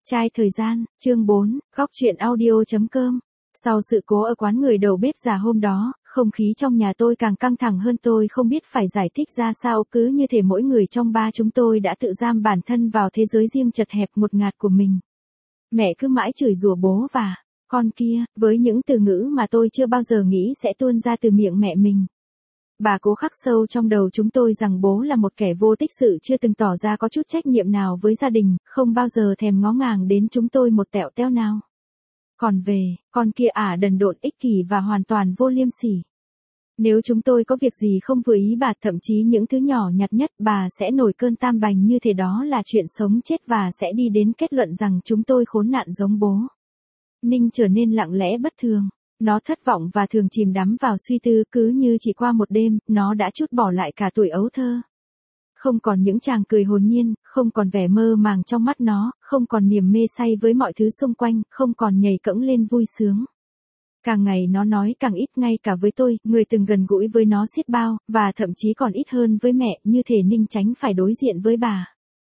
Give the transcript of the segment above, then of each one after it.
Trai thời gian, chương 4, góc truyện audio.com. Sau sự cố ở quán người đầu bếp già hôm đó, không khí trong nhà tôi càng căng thẳng hơn, tôi không biết phải giải thích ra sao, cứ như thể mỗi người trong ba chúng tôi đã tự giam bản thân vào thế giới riêng chật hẹp ngột ngạt của mình. Mẹ cứ mãi chửi rủa bố và con kia, với những từ ngữ mà tôi chưa bao giờ nghĩ sẽ tuôn ra từ miệng mẹ mình. Bà cố khắc sâu trong đầu chúng tôi rằng bố là một kẻ vô tích sự, chưa từng tỏ ra có chút trách nhiệm nào với gia đình, không bao giờ thèm ngó ngàng đến chúng tôi một tẹo teo nào. Còn về, con kia đần độn, ích kỷ và hoàn toàn vô liêm sỉ. Nếu chúng tôi có việc gì không vừa ý bà, thậm chí những thứ nhỏ nhặt nhất, bà sẽ nổi cơn tam bành như thế đó là chuyện sống chết và sẽ đi đến kết luận rằng chúng tôi khốn nạn giống bố. Ninh trở nên lặng lẽ bất thường. Nó thất vọng và thường chìm đắm vào suy tư, cứ như chỉ qua một đêm, nó đã trút bỏ lại cả tuổi ấu thơ. Không còn những tràng cười hồn nhiên, không còn vẻ mơ màng trong mắt nó, không còn niềm mê say với mọi thứ xung quanh, không còn nhảy cẫng lên vui sướng. Càng ngày nó nói càng ít, ngay cả với tôi, người từng gần gũi với nó xiết bao, và thậm chí còn ít hơn với mẹ, như thể Ninh tránh phải đối diện với bà.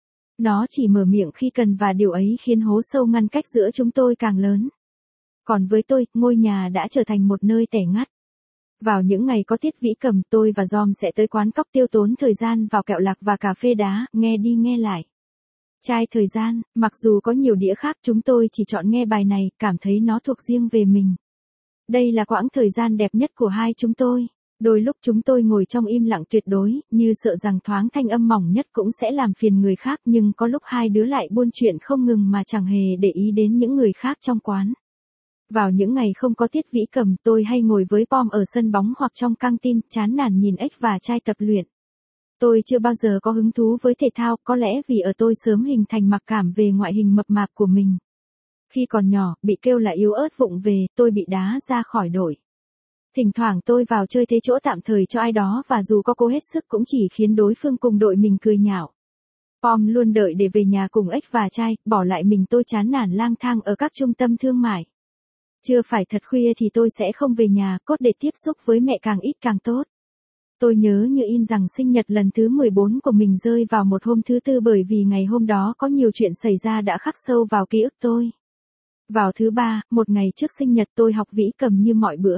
Nó chỉ mở miệng khi cần và điều ấy khiến hố sâu ngăn cách giữa chúng tôi càng lớn. Còn với tôi, ngôi nhà đã trở thành một nơi tẻ ngắt. Vào những ngày có tiết vĩ cầm, tôi và Giom sẽ tới quán cóc tiêu tốn thời gian vào kẹo lạc và cà phê đá, nghe đi nghe lại. Trai thời gian, mặc dù có nhiều đĩa khác, chúng tôi chỉ chọn nghe bài này, cảm thấy nó thuộc riêng về mình. Đây là quãng thời gian đẹp nhất của hai chúng tôi. Đôi lúc chúng tôi ngồi trong im lặng tuyệt đối, như sợ rằng thoáng thanh âm mỏng nhất cũng sẽ làm phiền người khác, nhưng có lúc hai đứa lại buôn chuyện không ngừng mà chẳng hề để ý đến những người khác trong quán. Vào những ngày không có tiết vĩ cầm, tôi hay ngồi với Pom ở sân bóng hoặc trong căng tin, chán nản nhìn ếch và trai tập luyện. Tôi chưa bao giờ có hứng thú với thể thao, có lẽ vì ở tôi sớm hình thành mặc cảm về ngoại hình mập mạp của mình. Khi còn nhỏ, bị kêu là yếu ớt vụng về, tôi bị đá ra khỏi đội. Thỉnh thoảng tôi vào chơi thế chỗ tạm thời cho ai đó, và dù có cố hết sức cũng chỉ khiến đối phương cùng đội mình cười nhạo. Pom luôn đợi để về nhà cùng ếch và trai, bỏ lại mình tôi chán nản lang thang ở các trung tâm thương mại. Chưa phải thật khuya thì tôi sẽ không về nhà, cốt để tiếp xúc với mẹ càng ít càng tốt. Tôi nhớ như in rằng sinh nhật lần thứ 14 của mình rơi vào một hôm thứ Tư, bởi vì ngày hôm đó có nhiều chuyện xảy ra đã khắc sâu vào ký ức tôi. Vào thứ Ba, một ngày trước sinh nhật, tôi học vĩ cầm như mọi bữa.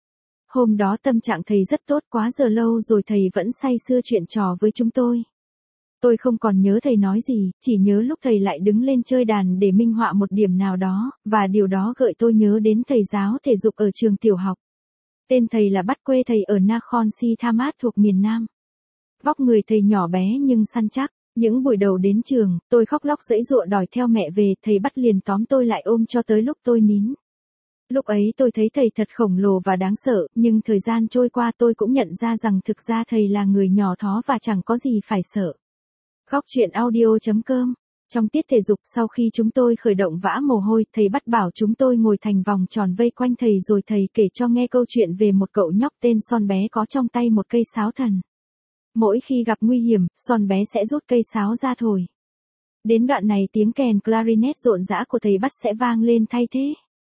Hôm đó tâm trạng thầy rất tốt, quá giờ lâu rồi thầy vẫn say sưa chuyện trò với chúng tôi. Tôi không còn nhớ thầy nói gì, chỉ nhớ lúc thầy lại đứng lên chơi đàn để minh họa một điểm nào đó, và điều đó gợi tôi nhớ đến thầy giáo thể dục ở trường tiểu học. Tên thầy là Bắt, quê thầy ở Nakhon Si Thammarat thuộc miền Nam. Vóc người thầy nhỏ bé nhưng săn chắc. Những buổi đầu đến trường, tôi khóc lóc giãy giụa đòi theo mẹ về, thầy Bắt liền tóm tôi lại ôm cho tới lúc tôi nín. Lúc ấy tôi thấy thầy thật khổng lồ và đáng sợ, nhưng thời gian trôi qua tôi cũng nhận ra rằng thực ra thầy là người nhỏ thó và chẳng có gì phải sợ. Góc truyện audio.com. Trong tiết thể dục, sau khi chúng tôi khởi động vã mồ hôi, thầy Bắt bảo chúng tôi ngồi thành vòng tròn vây quanh thầy, rồi thầy kể cho nghe câu chuyện về một cậu nhóc tên Son bé có trong tay một cây sáo thần. Mỗi khi gặp nguy hiểm, Son bé sẽ rút cây sáo ra thổi. Đến đoạn này tiếng kèn clarinet rộn rã của thầy Bắt sẽ vang lên thay thế.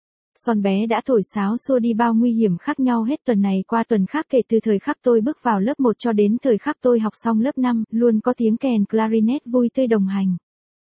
Son bé đã thổi sáo xua đi bao nguy hiểm khác nhau hết tuần này qua tuần khác, kể từ thời khắc tôi bước vào lớp 1 cho đến thời khắc tôi học xong lớp 5, luôn có tiếng kèn clarinet vui tươi đồng hành.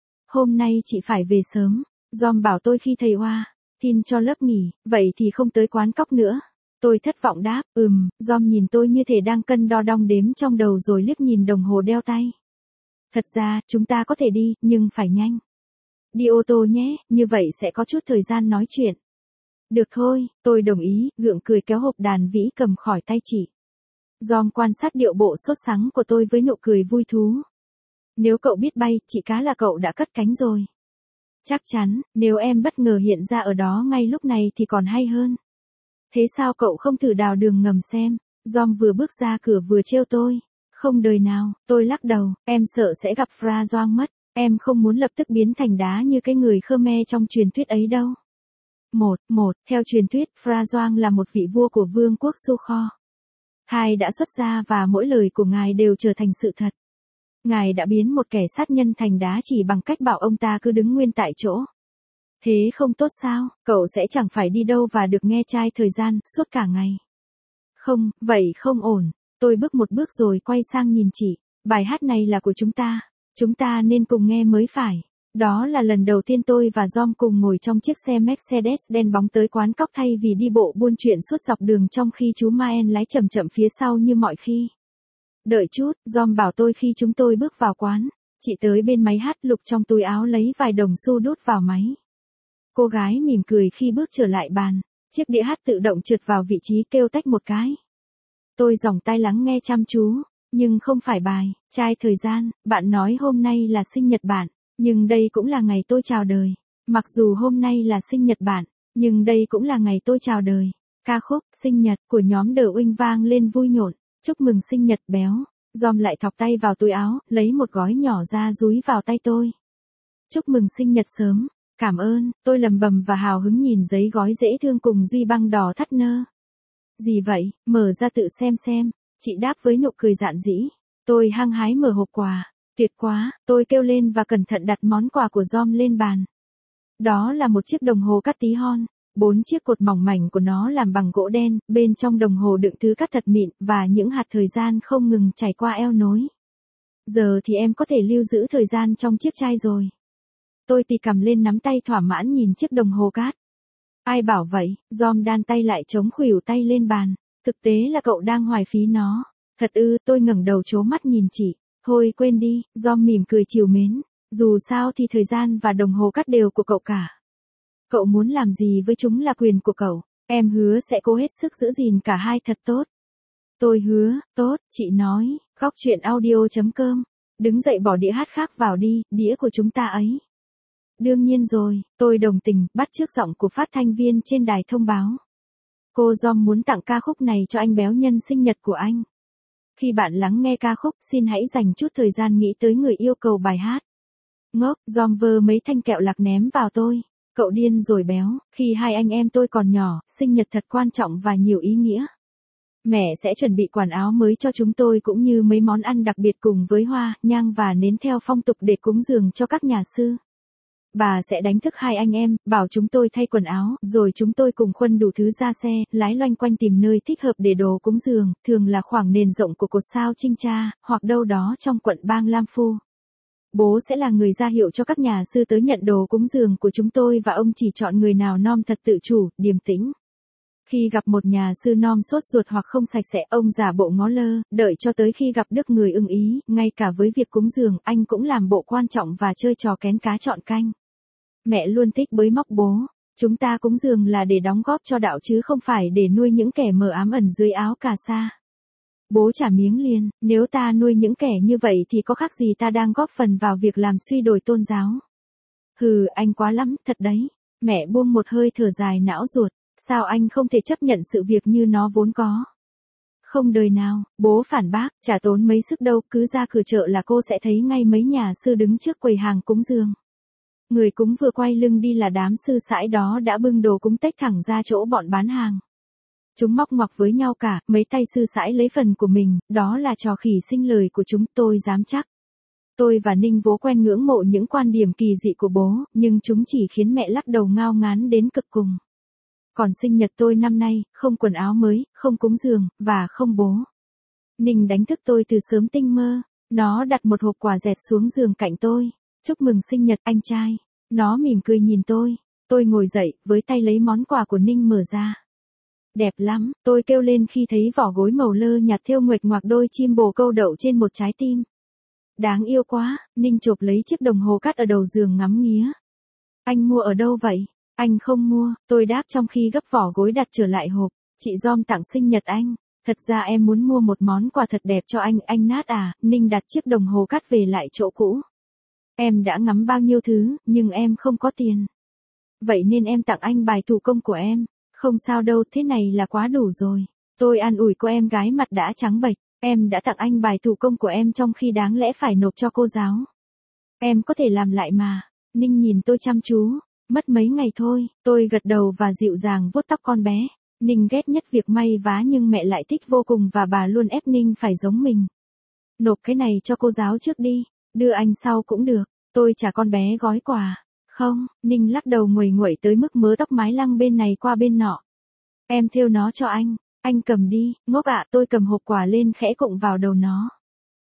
Hôm nay chị phải về sớm, Giom bảo tôi khi thầy tin cho lớp nghỉ, vậy thì không tới quán cóc nữa. Tôi thất vọng đáp, Giom nhìn tôi như thể đang cân đo đong đếm trong đầu rồi liếc nhìn đồng hồ đeo tay. Thật ra, chúng ta có thể đi, nhưng phải nhanh. Đi ô tô nhé, như vậy sẽ có chút thời gian nói chuyện. Được thôi, tôi đồng ý, gượng cười kéo hộp đàn vĩ cầm khỏi tay chị. Giom quan sát điệu bộ sốt sắng của tôi với nụ cười vui thú. Nếu cậu biết bay, chị cá là cậu đã cất cánh rồi. Chắc chắn, nếu em bất ngờ hiện ra ở đó ngay lúc này thì còn hay hơn. Thế sao cậu không thử đào đường ngầm xem? Giom vừa bước ra cửa vừa trêu tôi. Không đời nào, tôi lắc đầu, em sợ sẽ gặp Phra Doang mất. Em không muốn lập tức biến thành đá như cái người Khmer trong truyền thuyết ấy đâu. Theo truyền thuyết, Phra Doang là một vị vua của vương quốc Sukho. Hai đã xuất gia và mỗi lời của ngài đều trở thành sự thật. Ngài đã biến một kẻ sát nhân thành đá chỉ bằng cách bảo ông ta cứ đứng nguyên tại chỗ. Thế không tốt sao, cậu sẽ chẳng phải đi đâu và được nghe trai thời gian suốt cả ngày. Không, vậy không ổn. Tôi bước một bước rồi quay sang nhìn chị. Bài hát này là của chúng ta nên cùng nghe mới phải. Đó là lần đầu tiên tôi và Dom cùng ngồi trong chiếc xe Mercedes đen bóng tới quán cóc thay vì đi bộ buôn chuyện suốt dọc đường trong khi chú Maen lái chậm chậm phía sau như mọi khi. Đợi chút, Dom bảo tôi khi chúng tôi bước vào quán. Chị tới bên máy hát lục trong túi áo lấy vài đồng xu đút vào máy. Cô gái mỉm cười khi bước trở lại bàn. Chiếc đĩa hát tự động trượt vào vị trí kêu tách một cái. Tôi giòng tai lắng nghe chăm chú. Nhưng không phải bài, trai thời gian, bạn nói hôm nay là sinh nhật bạn. Nhưng đây cũng là ngày tôi chào đời. Mặc dù hôm nay là sinh nhật bạn, nhưng đây cũng là ngày tôi chào đời. Ca khúc sinh nhật của nhóm The Wing vang lên vui nhộn. Chúc mừng sinh nhật béo. Dom lại thọc tay vào túi áo, lấy một gói nhỏ ra dúi vào tay tôi. Chúc mừng sinh nhật sớm. Cảm ơn, tôi lầm bầm và hào hứng nhìn giấy gói dễ thương cùng duy băng đỏ thắt nơ. Gì vậy, mở ra tự xem. Chị đáp với nụ cười dạn dĩ. Tôi hăng hái mở hộp quà. Tuyệt quá, tôi kêu lên và cẩn thận đặt món quà của Dom lên bàn. Đó là một chiếc đồng hồ cắt tí hon. 4 chiếc cột mỏng mảnh của nó làm bằng gỗ đen, bên trong đồng hồ đựng thứ cắt thật mịn và những hạt thời gian không ngừng chảy qua eo nối. Giờ thì em có thể lưu giữ thời gian trong chiếc chai rồi. Tôi tì cầm lên nắm tay thỏa mãn nhìn chiếc đồng hồ cát. Ai bảo vậy, Dom đan tay lại chống khuỷu tay lên bàn. Thực tế là cậu đang hoài phí nó. Thật ư, tôi ngẩng đầu trố mắt nhìn chị. Thôi quên đi, Dom mỉm cười trìu mến. Dù sao thì thời gian và đồng hồ cát đều của cậu cả. Cậu muốn làm gì với chúng là quyền của cậu. Em hứa sẽ cố hết sức giữ gìn cả hai thật tốt. Tôi hứa, tốt, chị nói. Góc chuyện audio.com. Đứng dậy bỏ đĩa hát khác vào đi, đĩa của chúng ta ấy. Đương nhiên rồi, tôi đồng tình, bắt chước giọng của phát thanh viên trên đài thông báo. Cô Dom muốn tặng ca khúc này cho anh béo nhân sinh nhật của anh. Khi bạn lắng nghe ca khúc, xin hãy dành chút thời gian nghĩ tới người yêu cầu bài hát. Ngốc, Dom vơ mấy thanh kẹo lạc ném vào tôi. Cậu điên rồi béo, khi hai anh em tôi còn nhỏ, sinh nhật thật quan trọng và nhiều ý nghĩa. Mẹ sẽ chuẩn bị quần áo mới cho chúng tôi cũng như mấy món ăn đặc biệt cùng với hoa, nhang và nến theo phong tục để cúng dường cho các nhà sư. Bà sẽ đánh thức hai anh em, bảo chúng tôi thay quần áo, rồi chúng tôi cùng khuân đủ thứ ra xe, lái loanh quanh tìm nơi thích hợp để đồ cúng dường, thường là khoảng nền rộng của cột sao Trinh Cha, hoặc đâu đó trong quận bang Lam Phu. Bố sẽ là người ra hiệu cho các nhà sư tới nhận đồ cúng dường của chúng tôi và ông chỉ chọn người nào nom thật tự chủ, điềm tĩnh. Khi gặp một nhà sư nom sốt ruột hoặc không sạch sẽ, ông giả bộ ngó lơ, đợi cho tới khi gặp được người ưng ý, ngay cả với việc cúng dường, anh cũng làm bộ quan trọng và chơi trò kén cá chọn canh. Mẹ luôn thích bới móc bố. Chúng ta cúng dường là để đóng góp cho đạo chứ không phải để nuôi những kẻ mờ ám ẩn dưới áo cà sa. Bố trả miếng liền, nếu ta nuôi những kẻ như vậy thì có khác gì ta đang góp phần vào việc làm suy đồi tôn giáo. Hừ, anh quá lắm, thật đấy. Mẹ buông một hơi thở dài não ruột, sao anh không thể chấp nhận sự việc như nó vốn có. Không đời nào, bố phản bác, chả tốn mấy sức đâu, cứ ra cửa chợ là cô sẽ thấy ngay mấy nhà sư đứng trước quầy hàng cúng dường. Người cúng vừa quay lưng đi là đám sư sãi đó đã bưng đồ cúng tách thẳng ra chỗ bọn bán hàng. Chúng móc ngoặc với nhau cả, mấy tay sư sãi lấy phần của mình, đó là trò khỉ sinh lời của chúng tôi dám chắc. Tôi và Ninh vốn quen ngưỡng mộ những quan điểm kỳ dị của bố, nhưng chúng chỉ khiến mẹ lắc đầu ngao ngán đến cực cùng. Còn sinh nhật tôi năm nay, không quần áo mới, không cúng dường, và không bố. Ninh đánh thức tôi từ sớm tinh mơ, nó đặt một hộp quà dẹt xuống giường cạnh tôi. Chúc mừng sinh nhật anh trai. Nó mỉm cười nhìn tôi ngồi dậy, với tay lấy món quà của Ninh mở ra. Đẹp lắm, tôi kêu lên khi thấy vỏ gối màu lơ nhạt thêu nguệch ngoạc đôi chim bồ câu đậu trên một trái tim. Đáng yêu quá, Ninh chộp lấy chiếc đồng hồ cát ở đầu giường ngắm nghía. Anh mua ở đâu vậy? Anh không mua, tôi đáp trong khi gấp vỏ gối đặt trở lại hộp. Chị Dom tặng sinh nhật anh. Thật ra em muốn mua một món quà thật đẹp cho anh nát à, Ninh đặt chiếc đồng hồ cát về lại chỗ cũ. Em đã ngắm bao nhiêu thứ, nhưng em không có tiền. Vậy nên em tặng anh bài thủ công của em. Không sao đâu, thế này là quá đủ rồi. Tôi an ủi cô em gái mặt đã trắng bệch. Em đã tặng anh bài thủ công của em trong khi đáng lẽ phải nộp cho cô giáo. Em có thể làm lại mà. Ninh nhìn tôi chăm chú. Mất mấy ngày thôi, tôi gật đầu và dịu dàng vuốt tóc con bé. Ninh ghét nhất việc may vá nhưng mẹ lại thích vô cùng và bà luôn ép Ninh phải giống mình. Nộp cái này cho cô giáo trước đi, đưa anh sau cũng được. Tôi trả con bé gói quà. Không, Ninh lắc đầu nguầy nguậy tới mức mớ tóc mái lăng bên này qua bên nọ. Em thêu nó cho anh cầm đi, ngốc ạ, tôi cầm hộp quà lên khẽ cụng vào đầu nó.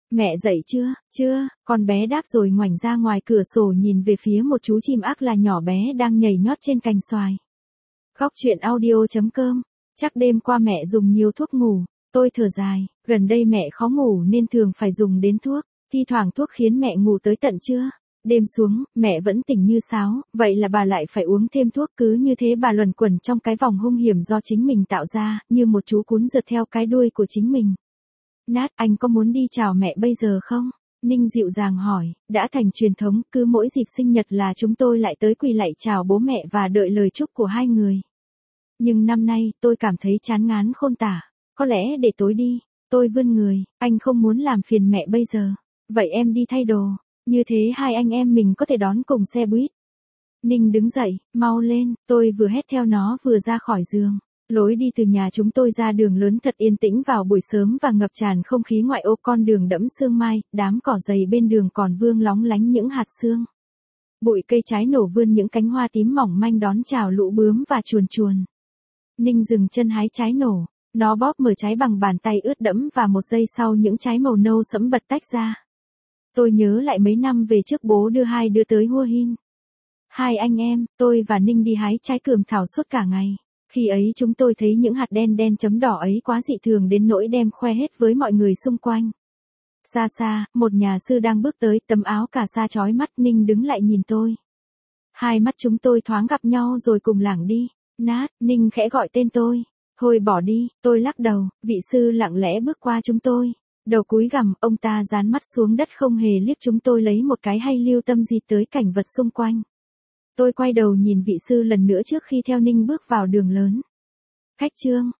Mẹ dậy chưa? Chưa, con bé đáp rồi ngoảnh ra ngoài cửa sổ nhìn về phía một chú chim ác là nhỏ bé đang nhảy nhót trên cành xoài. Góc chuyện audio.com. Chắc đêm qua mẹ dùng nhiều thuốc ngủ. Tôi thở dài, gần đây mẹ khó ngủ nên thường phải dùng đến thuốc. Thi thoảng thuốc khiến mẹ ngủ tới tận trưa. Đêm xuống, mẹ vẫn tỉnh như sáo, vậy là bà lại phải uống thêm thuốc, cứ như thế bà luẩn quẩn trong cái vòng hung hiểm do chính mình tạo ra, như một chú cún rượt theo cái đuôi của chính mình. Nát, anh có muốn đi chào mẹ bây giờ không? Ninh dịu dàng hỏi, đã thành truyền thống, cứ mỗi dịp sinh nhật là chúng tôi lại tới quỳ lạy chào bố mẹ và đợi lời chúc của hai người. Nhưng năm nay, tôi cảm thấy chán ngán khôn tả. Có lẽ để tối đi. Tôi vươn người, anh không muốn làm phiền mẹ bây giờ. Vậy em đi thay đồ. Như thế hai anh em mình có thể đón cùng xe buýt. Ninh đứng dậy, mau lên, tôi vừa hét theo nó vừa ra khỏi giường. Lối đi từ nhà chúng tôi ra đường lớn thật yên tĩnh vào buổi sớm và ngập tràn không khí ngoại ô, con đường đẫm sương mai, đám cỏ dày bên đường còn vương lóng lánh những hạt sương. Bụi cây trái nổ vươn những cánh hoa tím mỏng manh đón chào lũ bướm và chuồn chuồn. Ninh dừng chân hái trái nổ, nó bóp mở trái bằng bàn tay ướt đẫm và một giây sau những trái màu nâu sẫm bật tách ra. Tôi nhớ lại mấy năm về trước bố đưa hai đứa tới Hua Hin. Hai anh em, tôi và Ninh đi hái trái cườm thảo suốt cả ngày. Khi ấy chúng tôi thấy những hạt đen đen chấm đỏ ấy quá dị thường đến nỗi đem khoe hết với mọi người xung quanh. Xa xa, một nhà sư đang bước tới, tấm áo cà sa chói mắt. Ninh đứng lại nhìn tôi. Hai mắt chúng tôi thoáng gặp nhau rồi cùng lảng đi. Nát, Ninh khẽ gọi tên tôi. Thôi bỏ đi, tôi lắc đầu. Vị sư lặng lẽ bước qua chúng tôi. Đầu cúi gằm, ông ta dán mắt xuống đất không hề liếc chúng tôi lấy một cái hay lưu tâm gì tới cảnh vật xung quanh. Tôi quay đầu nhìn vị sư lần nữa trước khi theo Ninh bước vào đường lớn. Khách trương,